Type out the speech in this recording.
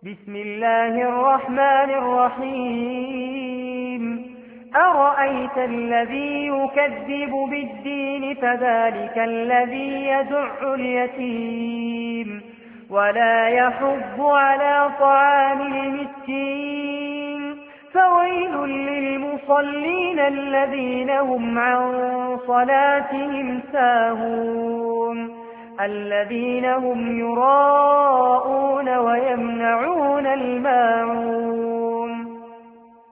بسم الله الرحمن الرحيم أرأيت الذي يكذب بالدين فذلك الذي يدع اليتيم ولا يحض على طعام المسكين فويل للمصلين الذين هم عن صلاتهم ساهون الذين هم يراءون ويمنعون الماعون